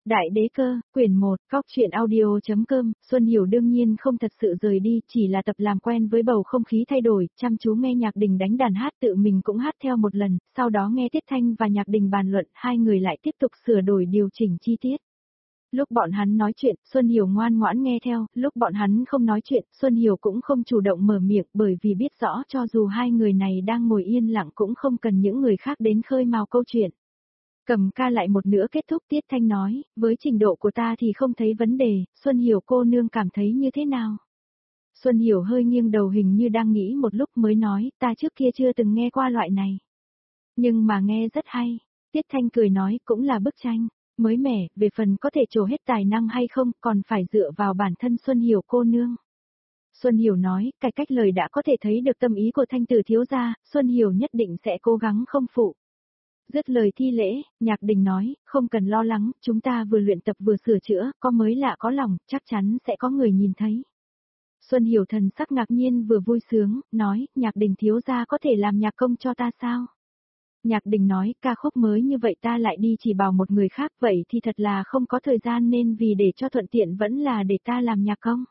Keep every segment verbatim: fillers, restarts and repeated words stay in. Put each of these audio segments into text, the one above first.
Đại đế cơ, quyển một, cóc truyện audio.com, Xuân Hiểu đương nhiên không thật sự rời đi, chỉ là tập làm quen với bầu không khí thay đổi, chăm chú nghe Nhạc Đình đánh đàn hát, tự mình cũng hát theo một lần, sau đó nghe Tiết Thanh và Nhạc Đình bàn luận, hai người lại tiếp tục sửa đổi điều chỉnh chi tiết. Lúc bọn hắn nói chuyện, Xuân Hiểu ngoan ngoãn nghe theo, lúc bọn hắn không nói chuyện, Xuân Hiểu cũng không chủ động mở miệng bởi vì biết rõ cho dù hai người này đang ngồi yên lặng cũng không cần những người khác đến khơi mào câu chuyện. Cầm ca lại một nữa kết thúc. Tiết Thanh nói, với trình độ của ta thì không thấy vấn đề, Xuân Hiểu cô nương cảm thấy như thế nào? Xuân Hiểu hơi nghiêng đầu hình như đang nghĩ một lúc mới nói, ta trước kia chưa từng nghe qua loại này. Nhưng mà nghe rất hay. Tiết Thanh cười nói, cũng là bức tranh, mới mẻ, về phần có thể trổ hết tài năng hay không, còn phải dựa vào bản thân Xuân Hiểu cô nương. Xuân Hiểu nói, cải cách lời đã có thể thấy được tâm ý của Thanh tử thiếu gia, Xuân Hiểu nhất định sẽ cố gắng không phụ. Dứt lời thi lễ, Nhạc Đình nói, không cần lo lắng, chúng ta vừa luyện tập vừa sửa chữa, có mới lạ có lòng, chắc chắn sẽ có người nhìn thấy. Xuân Hiểu thần sắc ngạc nhiên vừa vui sướng, nói, Nhạc Đình thiếu gia có thể làm nhạc công cho ta sao? Nhạc Đình nói, ca khúc mới như vậy ta lại đi chỉ bảo một người khác, vậy thì thật là không có thời gian nên vì để cho thuận tiện vẫn là để ta làm nhạc công.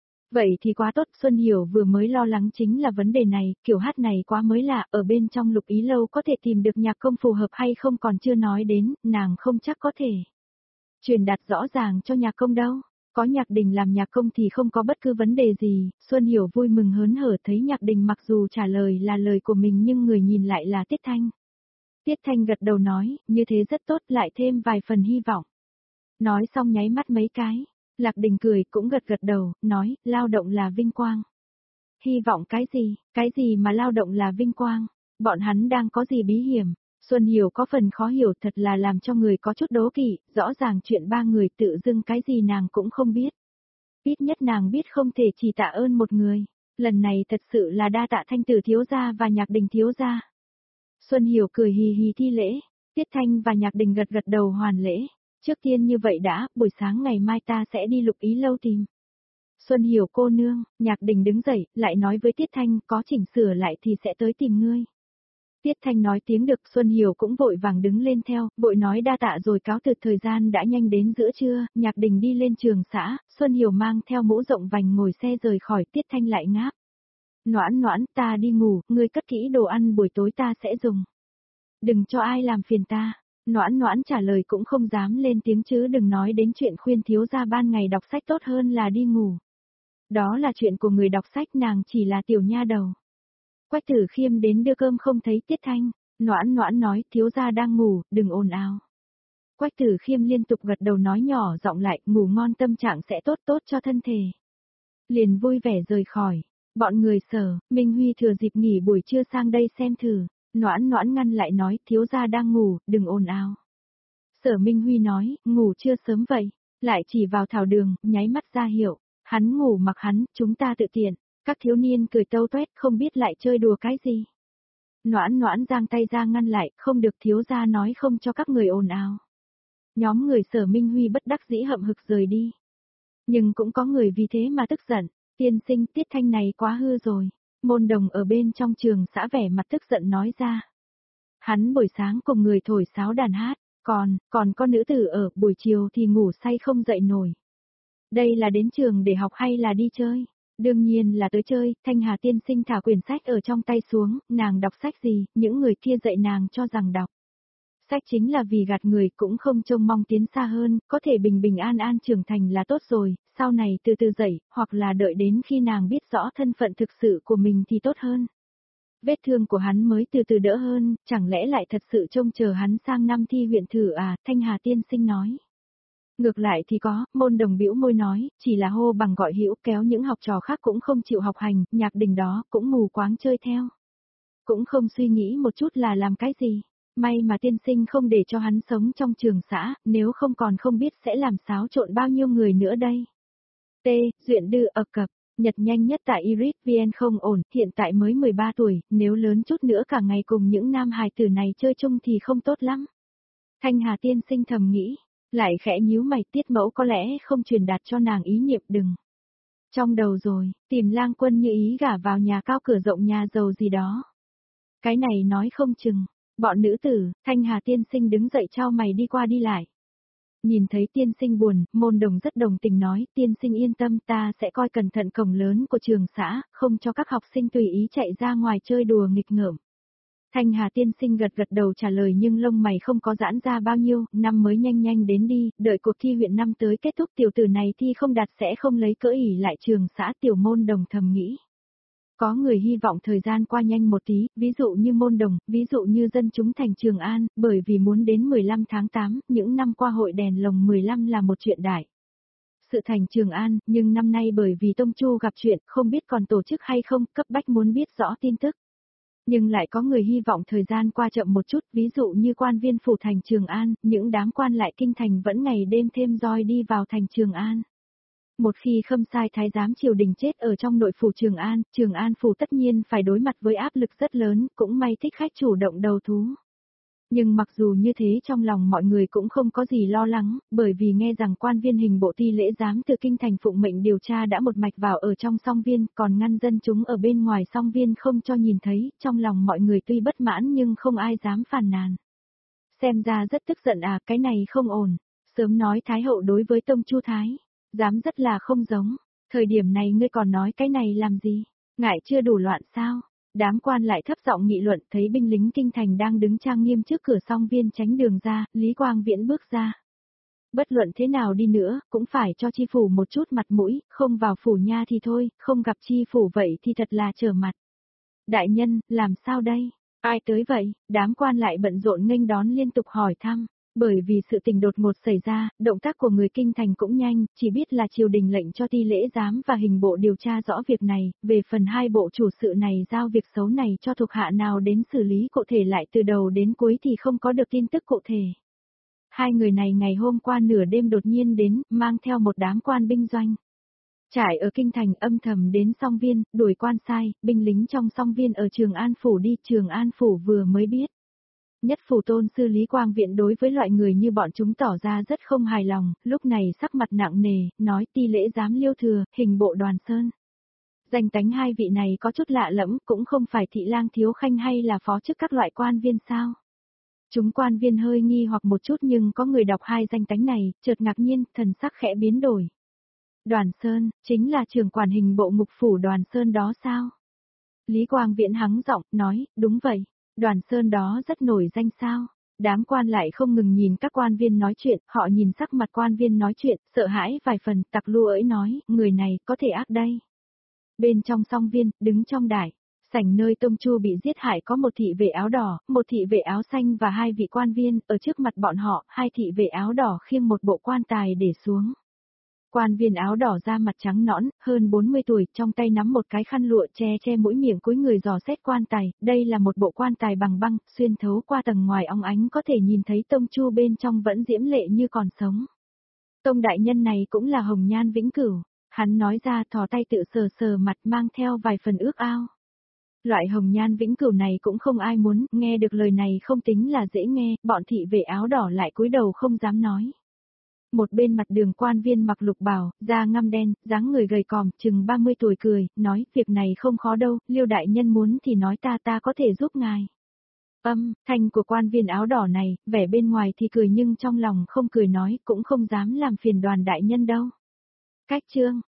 Vậy thì quá tốt, Xuân Hiểu vừa mới lo lắng chính là vấn đề này, kiểu hát này quá mới lạ, ở bên trong Lục Ý Lâu có thể tìm được nhạc công phù hợp hay không còn chưa nói đến, nàng không chắc có thể truyền đạt rõ ràng cho nhạc công đâu. Có Nhạc Đình làm nhạc công thì không có bất cứ vấn đề gì, Xuân Hiểu vui mừng hớn hở thấy Nhạc Đình mặc dù trả lời là lời của mình nhưng người nhìn lại là Tiết Thanh. Tiết Thanh gật đầu nói, như thế rất tốt, lại thêm vài phần hy vọng. Nói xong nháy mắt mấy cái. Lạc Đình cười cũng gật gật đầu, nói, lao động là vinh quang. Hy vọng cái gì, cái gì mà lao động là vinh quang, bọn hắn đang có gì bí hiểm. Xuân Hiểu có phần khó hiểu, thật là làm cho người có chút đố kỵ, rõ ràng chuyện ba người tự dưng cái gì nàng cũng không biết. Ít nhất nàng biết không thể chỉ tạ ơn một người, lần này thật sự là đa tạ Thanh tử thiếu gia và Nhạc Đình thiếu gia. Xuân Hiểu cười hì hì thi lễ, Tiết Thanh và Nhạc Đình gật gật đầu hoàn lễ. Trước tiên như vậy đã, buổi sáng ngày mai ta sẽ đi Lục Ý Lâu tìm. Xuân Hiểu cô nương, Nhạc Đình đứng dậy, lại nói với Tiết Thanh, có chỉnh sửa lại thì sẽ tới tìm ngươi. Tiết Thanh nói tiếng được, Xuân Hiểu cũng vội vàng đứng lên theo, vội nói đa tạ rồi cáo từ. Thời gian đã nhanh đến giữa trưa, Nhạc Đình đi lên trường xã, Xuân Hiểu mang theo mũ rộng vành ngồi xe rời khỏi. Tiết Thanh lại ngáp. Noãn noãn, ta đi ngủ, ngươi cất kỹ đồ ăn buổi tối ta sẽ dùng. Đừng cho ai làm phiền ta. Noãn noãn trả lời cũng không dám lên tiếng chứ đừng nói đến chuyện khuyên thiếu gia ban ngày đọc sách tốt hơn là đi ngủ. Đó là chuyện của người đọc sách, nàng chỉ là tiểu nha đầu. Quách Tử Khiêm đến đưa cơm không thấy Tiết Thanh, noãn noãn nói thiếu gia đang ngủ, đừng ồn ào. Quách Tử Khiêm liên tục gật đầu nói nhỏ giọng lại, ngủ ngon tâm trạng sẽ tốt tốt cho thân thể. Liền vui vẻ rời khỏi, bọn người Sở, Minh Huy thừa dịp nghỉ buổi trưa sang đây xem thử. Noãn noãn ngăn lại nói, thiếu gia đang ngủ, đừng ồn ào. Sở Minh Huy nói, ngủ chưa sớm vậy, lại chỉ vào Thảo Đường, nháy mắt ra hiệu, hắn ngủ mặc hắn, chúng ta tự tiện. Các thiếu niên cười tâu toét không biết lại chơi đùa cái gì. Noãn noãn giang tay ra ngăn lại, không được, thiếu gia nói không cho các người ồn ào. Nhóm người Sở Minh Huy bất đắc dĩ hậm hực rời đi. Nhưng cũng có người vì thế mà tức giận, tiên sinh Tiết Thanh này quá hư rồi. Môn đồng ở bên trong trường xã vẻ mặt tức giận nói ra. Hắn buổi sáng cùng người thổi sáo đàn hát, còn, còn có nữ tử ở, buổi chiều thì ngủ say không dậy nổi. Đây là đến trường để học hay là đi chơi? Đương nhiên là tới chơi. Thanh Hà tiên sinh thả quyển sách ở trong tay xuống, nàng đọc sách gì, những người kia dạy nàng cho rằng đọc. Sách chính là vì gạt người, cũng không trông mong tiến xa hơn, có thể bình bình an an trưởng thành là tốt rồi, sau này từ từ dậy, hoặc là đợi đến khi nàng biết rõ thân phận thực sự của mình thì tốt hơn. Vết thương của hắn mới từ từ đỡ hơn, chẳng lẽ lại thật sự trông chờ hắn sang năm thi huyện thử à, Thanh Hà tiên sinh nói. Ngược lại thì có, môn đồng bĩu môi nói, chỉ là hô bằng gọi hữu, kéo những học trò khác cũng không chịu học hành, Nhạc Đình đó cũng mù quáng chơi theo. Cũng không suy nghĩ một chút là làm cái gì. May mà tiên sinh không để cho hắn sống trong trường xã, nếu không còn không biết sẽ làm xáo trộn bao nhiêu người nữa đây. T. Duyện Đư ập cập, nhật nhanh nhất tại Iris vê en không ổn, hiện tại mới mười ba tuổi, nếu lớn chút nữa cả ngày cùng những nam hài tử này chơi chung thì không tốt lắm. Thanh Hà tiên sinh thầm nghĩ, lại khẽ nhíu mày, Tiết mẫu có lẽ không truyền đạt cho nàng ý niệm đừng. Trong đầu rồi, tìm lang quân như ý gả vào nhà cao cửa rộng nhà giàu gì đó. Cái này nói không chừng. Bọn nữ tử, Thanh Hà tiên sinh đứng dậy chau mày đi qua đi lại. Nhìn thấy tiên sinh buồn, môn đồng rất đồng tình nói, tiên sinh yên tâm ta sẽ coi cẩn thận cổng lớn của trường xã, không cho các học sinh tùy ý chạy ra ngoài chơi đùa nghịch ngợm. Thanh Hà tiên sinh gật gật đầu trả lời nhưng lông mày không có giãn ra bao nhiêu, năm mới nhanh nhanh đến đi, đợi cuộc thi huyện năm tới kết thúc tiểu tử này thi không đạt sẽ không lấy cỡ ỉ lại trường xã tiểu môn đồng thầm nghĩ. Có người hy vọng thời gian qua nhanh một tí, ví dụ như môn đồng, ví dụ như dân chúng thành Trường An, bởi vì muốn đến mười lăm tháng tám, những năm qua hội đèn lồng mười lăm là một chuyện đại. Sự thành Trường An, nhưng năm nay bởi vì Tông Chu gặp chuyện, không biết còn tổ chức hay không, cấp bách muốn biết rõ tin tức. Nhưng lại có người hy vọng thời gian qua chậm một chút, ví dụ như quan viên phủ thành Trường An, những đám quan lại kinh thành vẫn ngày đêm thêm roi đi vào thành Trường An. Một khi Khâm Sai thái giám triều đình chết ở trong nội phủ Trường An, Trường An phủ tất nhiên phải đối mặt với áp lực rất lớn, cũng may thích khách chủ động đầu thú. Nhưng mặc dù như thế trong lòng mọi người cũng không có gì lo lắng, bởi vì nghe rằng quan viên hình bộ ti lễ giám từ kinh thành phụng mệnh điều tra đã một mạch vào ở trong song viên, còn ngăn dân chúng ở bên ngoài song viên không cho nhìn thấy, trong lòng mọi người tuy bất mãn nhưng không ai dám phàn nàn. Xem ra rất tức giận à, cái này không ổn, sớm nói Thái hậu đối với Tông Chu Thái. Dám rất là không giống, thời điểm này ngươi còn nói cái này làm gì, ngại chưa đủ loạn sao, đám quan lại thấp giọng nghị luận thấy binh lính kinh thành đang đứng trang nghiêm trước cửa song viên tránh đường ra, Lý Quang Viễn bước ra. Bất luận thế nào đi nữa, cũng phải cho chi phủ một chút mặt mũi, không vào phủ nha thì thôi, không gặp chi phủ vậy thì thật là trở mặt. Đại nhân, làm sao đây, ai tới vậy, đám quan lại bận rộn nghênh đón liên tục hỏi thăm. Bởi vì sự tình đột ngột xảy ra, động tác của người kinh thành cũng nhanh, chỉ biết là triều đình lệnh cho ti lễ giám và hình bộ điều tra rõ việc này, về phần hai bộ chủ sự này giao việc xấu này cho thuộc hạ nào đến xử lý cụ thể lại từ đầu đến cuối thì không có được tin tức cụ thể. Hai người này ngày hôm qua nửa đêm đột nhiên đến, mang theo một đám quan binh doanh. Trải ở kinh thành âm thầm đến song viên, đuổi quan sai, binh lính trong song viên ở Trường An phủ đi, Trường An phủ vừa mới biết. Nhất phủ tôn sư Lý Quang Viện đối với loại người như bọn chúng tỏ ra rất không hài lòng, lúc này sắc mặt nặng nề, nói ti lễ giám Liêu Thừa, hình bộ Đoàn Sơn. Danh tánh hai vị này có chút lạ lẫm, cũng không phải thị lang thiếu khanh hay là phó chức các loại quan viên sao. Chúng quan viên hơi nghi hoặc một chút nhưng có người đọc hai danh tánh này, chợt ngạc nhiên, thần sắc khẽ biến đổi. Đoàn Sơn, chính là trưởng quản hình bộ ngục phủ Đoàn Sơn đó sao? Lý Quang Viễn hắng giọng, nói, đúng vậy. Đoàn Sơn đó rất nổi danh sao? Đám quan lại không ngừng nhìn các quan viên nói chuyện, họ nhìn sắc mặt quan viên nói chuyện, sợ hãi vài phần, tặc lua ấy nói, người này có thể ác đây. Bên trong song viên, đứng trong đài, sảnh nơi Tông Chu bị giết hại có một thị vệ áo đỏ, một thị vệ áo xanh và hai vị quan viên, ở trước mặt bọn họ, hai thị vệ áo đỏ khiêng một bộ quan tài để xuống. Quan viên áo đỏ da mặt trắng nõn, hơn bốn mươi tuổi, trong tay nắm một cái khăn lụa che che mũi miệng cúi người dò xét quan tài, đây là một bộ quan tài bằng băng, xuyên thấu qua tầng ngoài óng ánh có thể nhìn thấy Tông Chu bên trong vẫn diễm lệ như còn sống. Tông đại nhân này cũng là hồng nhan vĩnh cửu, hắn nói ra thò tay tự sờ sờ mặt mang theo vài phần ước ao. Loại hồng nhan vĩnh cửu này cũng không ai muốn, nghe được lời này không tính là dễ nghe, bọn thị vệ áo đỏ lại cúi đầu không dám nói. Một bên mặt đường quan viên mặc lục bào, da ngăm đen, dáng người gầy còm, chừng ba mươi tuổi cười, nói, việc này không khó đâu, Liêu đại nhân muốn thì nói ta ta có thể giúp ngài. Âm, thanh của quan viên áo đỏ này, vẻ bên ngoài thì cười nhưng trong lòng không cười nói, cũng không dám làm phiền Đoàn đại nhân đâu. Cách chương